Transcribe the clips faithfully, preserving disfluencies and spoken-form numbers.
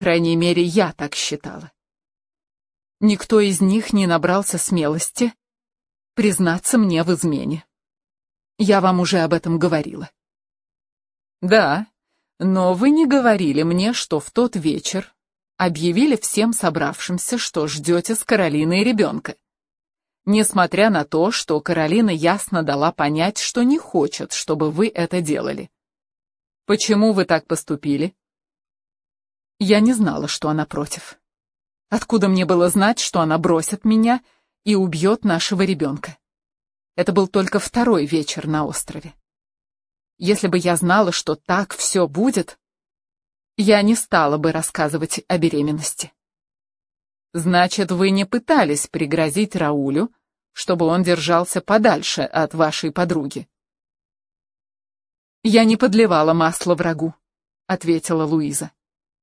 По крайней мере, я так считала. Никто из них не набрался смелости признаться мне в измене. Я вам уже об этом говорила. Да, но вы не говорили мне, что в тот вечер объявили всем собравшимся, что ждете с Каролиной ребенка. Несмотря на то, что Каролина ясно дала понять, что не хочет, чтобы вы это делали. Почему вы так поступили? Я не знала, что она против. Откуда мне было знать, что она бросит меня и убьет нашего ребенка? Это был только второй вечер на острове. Если бы я знала, что так все будет, я не стала бы рассказывать о беременности. Значит, вы не пытались пригрозить Раулю, чтобы он держался подальше от вашей подруги? Я не подливала масло врагу, ответила Луиза.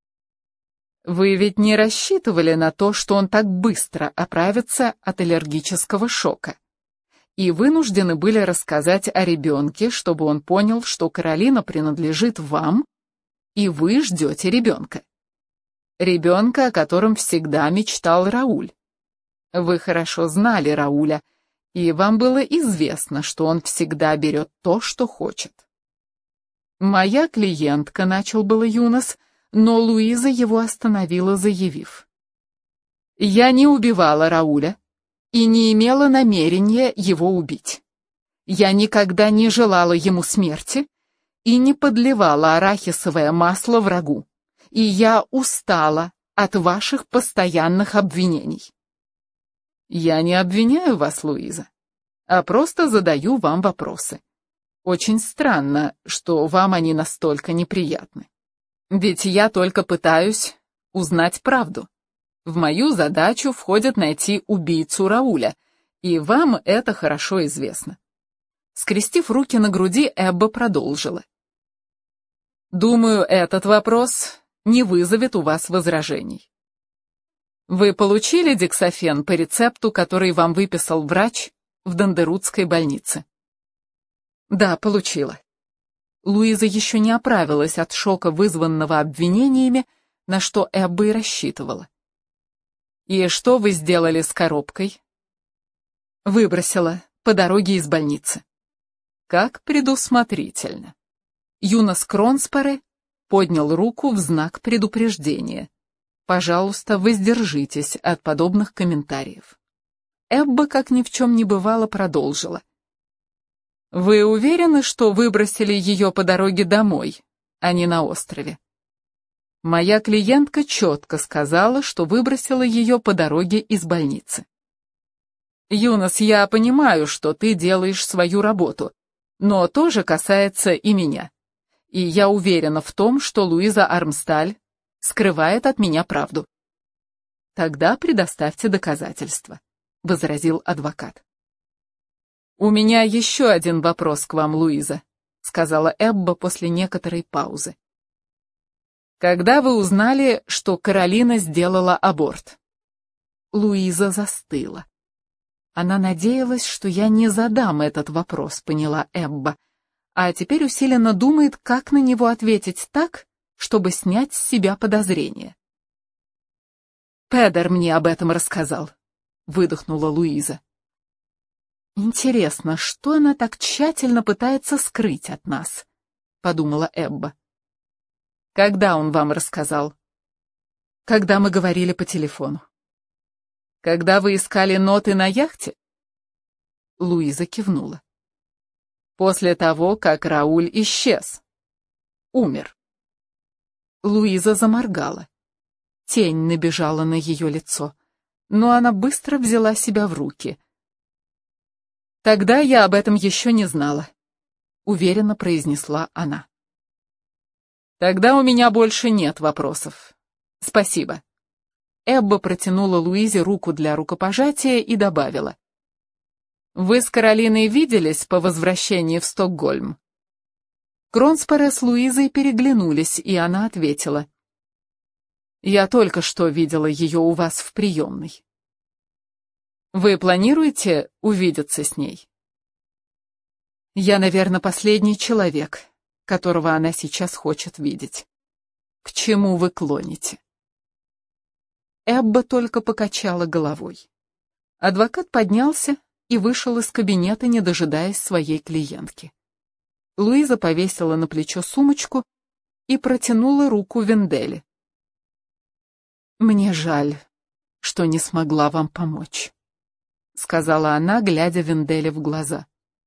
Вы ведь не рассчитывали на то, что он так быстро оправится от аллергического шока, и вынуждены были рассказать о ребенке, чтобы он понял, что Каролина принадлежит вам, и вы ждете ребенка. Ребенка, о котором всегда мечтал Рауль. Вы хорошо знали Рауля, и вам было известно, что он всегда берет то, что хочет. Моя клиентка, начал было Юнос, но Луиза его остановила, заявив: «Я не убивала Рауля и не имела намерения его убить. Я никогда не желала ему смерти и не подливала арахисовое масло врагу, и я устала от ваших постоянных обвинений». «Я не обвиняю вас, Луиза, а просто задаю вам вопросы. Очень странно, что вам они настолько неприятны. Ведь я только пытаюсь узнать правду. В мою задачу входит найти убийцу Рауля, и вам это хорошо известно». Скрестив руки на груди, Эбба продолжила. «Думаю, этот вопрос не вызовет у вас возражений. Вы получили дексафен по рецепту, который вам выписал врач в Дондерутской больнице?» «Да, получила». Луиза еще не оправилась от шока, вызванного обвинениями, на что Эбба и рассчитывала. «И что вы сделали с коробкой?» «Выбросила по дороге из больницы». «Как предусмотрительно». Юнос Кронспаре поднял руку в знак предупреждения. «Пожалуйста, воздержитесь от подобных комментариев». Эбба, как ни в чем не бывало, продолжила. «Вы уверены, что выбросили ее по дороге домой, а не на острове?» Моя клиентка четко сказала, что выбросила ее по дороге из больницы. «Юнос, я понимаю, что ты делаешь свою работу, но тоже касается и меня. И я уверена в том, что Луиза Армсталь скрывает от меня правду». «Тогда предоставьте доказательства», — возразил адвокат. «У меня еще один вопрос к вам, Луиза», — сказала Эбба после некоторой паузы. «Когда вы узнали, что Каролина сделала аборт?» Луиза застыла. Она надеялась, что я не задам этот вопрос, поняла Эбба, а теперь усиленно думает, как на него ответить так, чтобы снять с себя подозрения. «Педер мне об этом рассказал», — выдохнула Луиза. «Интересно, что она так тщательно пытается скрыть от нас?» — подумала Эбба. «Когда он вам рассказал?» «Когда мы говорили по телефону». «Когда вы искали ноты на яхте?» Луиза кивнула. «После того, как Рауль исчез. Умер». Луиза заморгала. Тень набежала на ее лицо, но она быстро взяла себя в руки. «Тогда я об этом еще не знала», — уверенно произнесла она. «Тогда у меня больше нет вопросов. Спасибо». Эбба протянула Луизе руку для рукопожатия и добавила. «Вы с Каролиной виделись по возвращении в Стокгольм?» Кронспаре с Луизой переглянулись, и она ответила. «Я только что видела ее у вас в приемной». «Вы планируете увидеться с ней?» «Я, наверное, последний человек, которого она сейчас хочет видеть». «К чему вы клоните?» Эбба только покачала головой. Адвокат поднялся и вышел из кабинета, не дожидаясь своей клиентки. Луиза повесила на плечо сумочку и протянула руку Венделе. «Мне жаль, что не смогла вам помочь», — сказала она, глядя Венделе в глаза.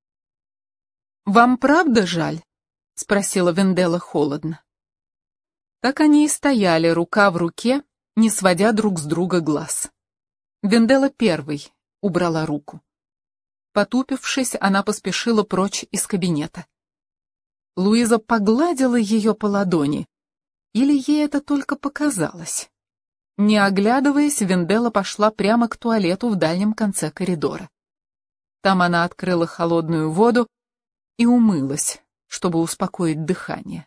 «Вам правда жаль?» — спросила Вендела холодно. Так они и стояли, рука в руке, не сводя друг с друга глаз. Вендела первой убрала руку. Потупившись, она поспешила прочь из кабинета. Луиза погладила ее по ладони, или ей это только показалось. Не оглядываясь, Вендела пошла прямо к туалету в дальнем конце коридора. Там она открыла холодную воду и умылась, чтобы успокоить дыхание.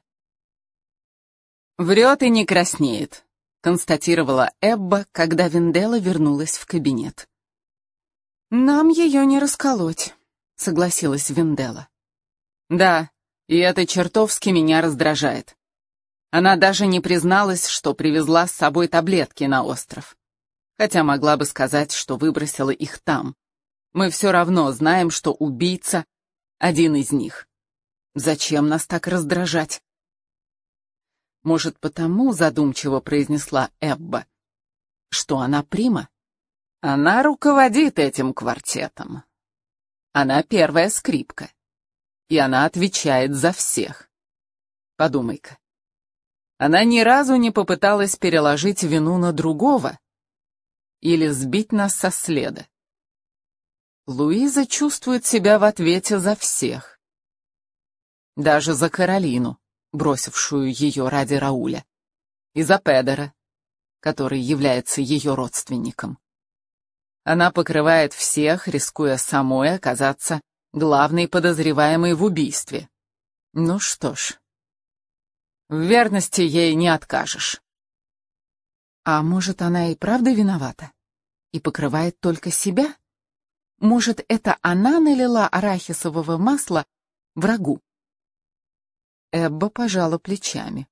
«Врет и не краснеет», — констатировала Эбба, когда Вендела вернулась в кабинет. «Нам ее не расколоть», — согласилась Вендела. «Да, и это чертовски меня раздражает. Она даже не призналась, что привезла с собой таблетки на остров. Хотя могла бы сказать, что выбросила их там. Мы все равно знаем, что убийца — один из них. Зачем нас так раздражать?» «Может, потому, — задумчиво произнесла Эбба, — что она прима? Она руководит этим квартетом. Она первая скрипка. И она отвечает за всех. Подумай-ка. Она ни разу не попыталась переложить вину на другого или сбить нас со следа. Луиза чувствует себя в ответе за всех. Даже за Каролину, бросившую ее ради Рауля, и за Педера, который является ее родственником. Она покрывает всех, рискуя самой оказаться главной подозреваемой в убийстве. Ну что ж, в верности ей не откажешь. А может, она и правда виновата? И покрывает только себя? Может, это она налила арахисового масла врагу? Эбба пожала плечами.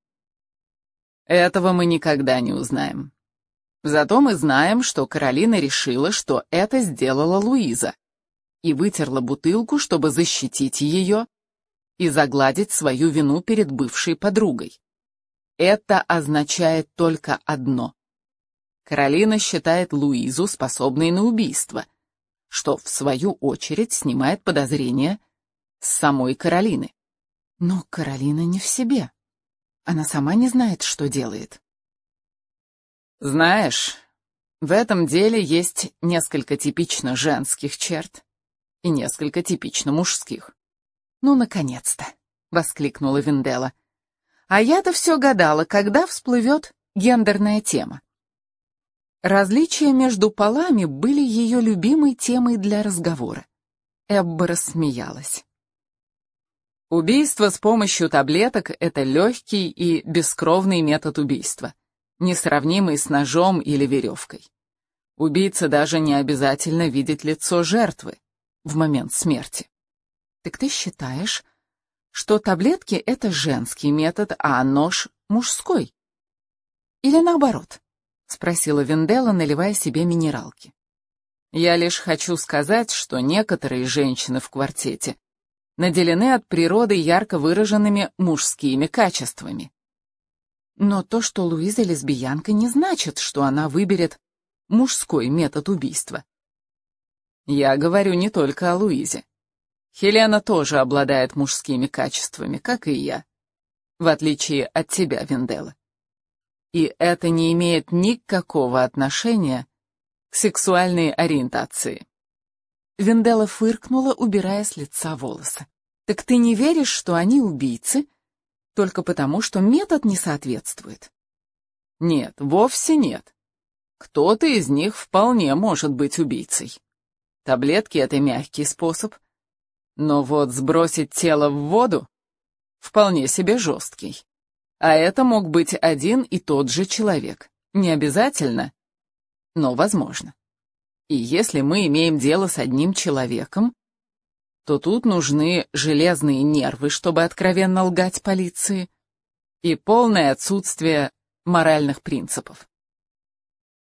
Этого мы никогда не узнаем. Зато мы знаем, что Каролина решила, что это сделала Луиза, и вытерла бутылку, чтобы защитить ее и загладить свою вину перед бывшей подругой. Это означает только одно. Каролина считает Луизу способной на убийство, что, в свою очередь, снимает подозрения с самой Каролины. Но Каролина не в себе. Она сама не знает, что делает. Знаешь, в этом деле есть несколько типично женских черт и несколько типично мужских. «Ну, наконец-то!» — воскликнула Вендела. «А я-то все гадала, когда всплывет гендерная тема». Различия между полами были ее любимой темой для разговора. Эбба рассмеялась. Убийство с помощью таблеток — это легкий и бескровный метод убийства, несравнимый с ножом или веревкой. Убийца даже не обязательно видит лицо жертвы в момент смерти. Так ты считаешь, что таблетки — это женский метод, а нож — мужской? Или наоборот? — спросила Вендела, наливая себе минералки. Я лишь хочу сказать, что некоторые женщины в квартете наделены от природы ярко выраженными мужскими качествами. Но то, что Луиза лесбиянка, не значит, что она выберет мужской метод убийства. Я говорю не только о Луизе. Хелена тоже обладает мужскими качествами, как и я, в отличие от тебя, Вендела. И это не имеет никакого отношения к сексуальной ориентации. Вендела фыркнула, убирая с лица волосы. Так ты не веришь, что они убийцы, только потому, что метод не соответствует? Нет, вовсе нет. Кто-то из них вполне может быть убийцей. Таблетки — это мягкий способ. Но вот сбросить тело в воду — вполне себе жесткий. А это мог быть один и тот же человек. Не обязательно, но возможно. И если мы имеем дело с одним человеком, то тут нужны железные нервы, чтобы откровенно лгать полиции, и полное отсутствие моральных принципов.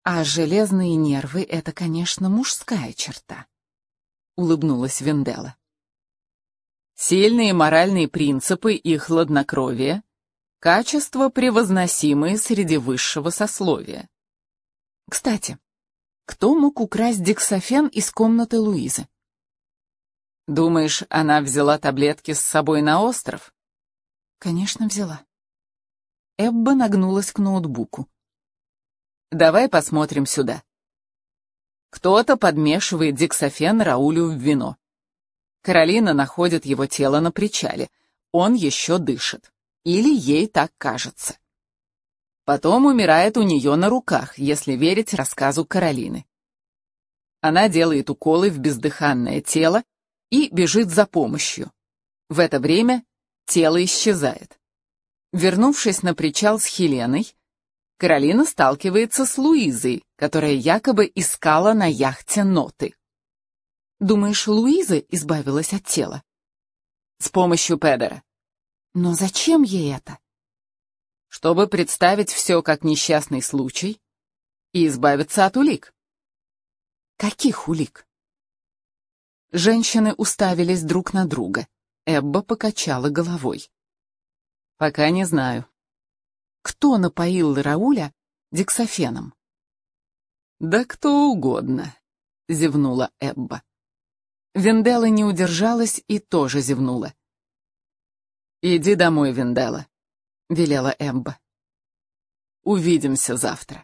А железные нервы — это, конечно, мужская черта, — улыбнулась Венделла. Сильные моральные принципы и хладнокровие — качества, превозносимые среди высшего сословия. Кстати, кто мог украсть дексафен из комнаты Луизы? Думаешь, она взяла таблетки с собой на остров? Конечно, взяла. Эбба нагнулась к ноутбуку. Давай посмотрим сюда. Кто-то подмешивает дексафен Раулю в вино. Каролина находит его тело на причале. Он еще дышит. Или ей так кажется. Потом умирает у нее на руках, если верить рассказу Каролины. Она делает уколы в бездыханное тело и бежит за помощью. В это время тело исчезает. Вернувшись на причал с Хеленой, Каролина сталкивается с Луизой, которая якобы искала на яхте ноты. Думаешь, Луиза избавилась от тела? С помощью Педера. Но зачем ей это? Чтобы представить все как несчастный случай и избавиться от улик. Каких улик? Женщины уставились друг на друга. Эбба покачала головой. Пока не знаю. Кто напоил Рауля дексафеном? Да кто угодно, зевнула Эбба. Венделла не удержалась и тоже зевнула. Иди домой, Венделла, велела Эбба. Увидимся завтра.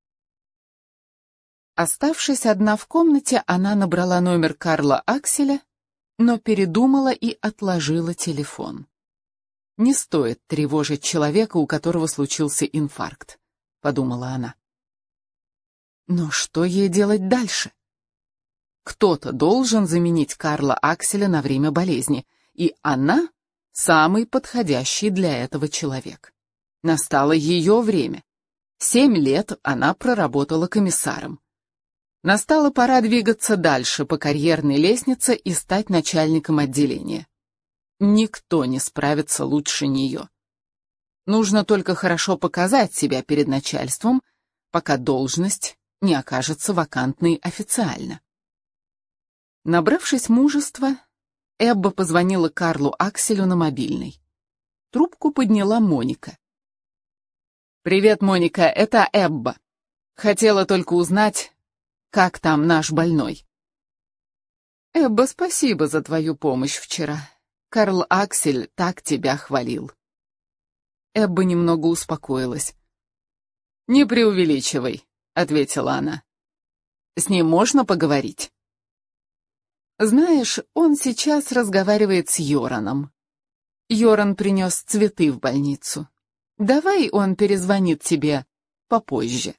Оставшись одна в комнате, она набрала номер Карла Акселя, но передумала и отложила телефон. Не стоит тревожить человека, у которого случился инфаркт, подумала она. Но что ей делать дальше? Кто-то должен заменить Карла Акселя на время болезни, и она самый подходящий для этого человек. Настало ее время. Семь лет она проработала комиссаром. Настала пора двигаться дальше по карьерной лестнице и стать начальником отделения. Никто не справится лучше нее. Нужно только хорошо показать себя перед начальством, пока должность не окажется вакантной официально. Набравшись мужества, Эбба позвонила Карлу Акселю на мобильный. Трубку подняла Моника. «Привет, Моника, это Эбба. Хотела только узнать, как там наш больной?» «Эбба, спасибо за твою помощь вчера. Карл Аксель так тебя хвалил». Эбба немного успокоилась. «Не преувеличивай», — ответила она. «С ним можно поговорить?» «Знаешь, он сейчас разговаривает с Йораном. Йоран принес цветы в больницу. Давай он перезвонит тебе попозже».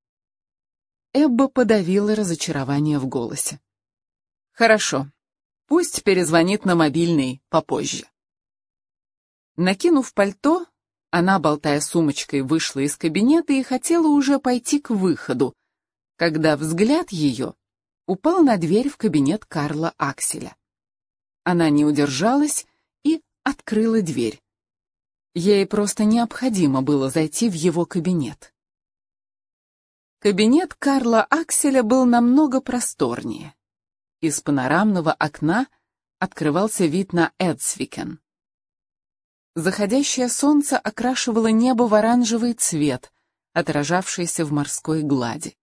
Эбба подавила разочарование в голосе. «Хорошо, пусть перезвонит на мобильный попозже». Накинув пальто, она, болтая сумочкой, вышла из кабинета и хотела уже пойти к выходу, когда взгляд ее упал на дверь в кабинет Карла Акселя. Она не удержалась и открыла дверь. Ей просто необходимо было зайти в его кабинет. Кабинет Карла Акселя был намного просторнее. Из панорамного окна открывался вид на Эдсвикен. Заходящее солнце окрашивало небо в оранжевый цвет, отражавшийся в морской глади.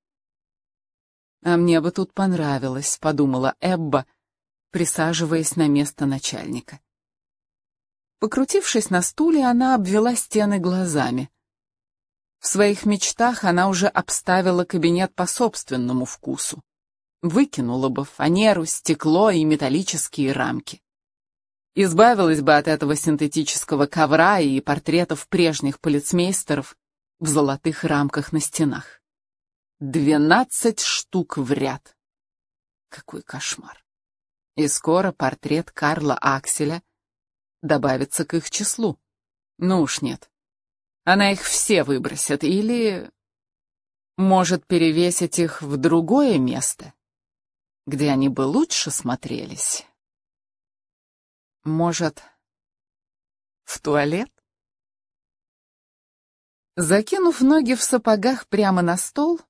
«А мне бы тут понравилось», — подумала Эбба, присаживаясь на место начальника. Покрутившись на стуле, она обвела стены глазами. В своих мечтах она уже обставила кабинет по собственному вкусу. Выкинула бы фанеру, стекло и металлические рамки. Избавилась бы от этого синтетического ковра и портретов прежних полицмейстеров в золотых рамках на стенах. Двенадцать штук в ряд. Какой кошмар. И скоро портрет Карла Акселя добавится к их числу. Ну уж нет. Она их все выбросит или может перевесить их в другое место, где они бы лучше смотрелись. Может, в туалет? Закинув ноги в сапогах прямо на стол,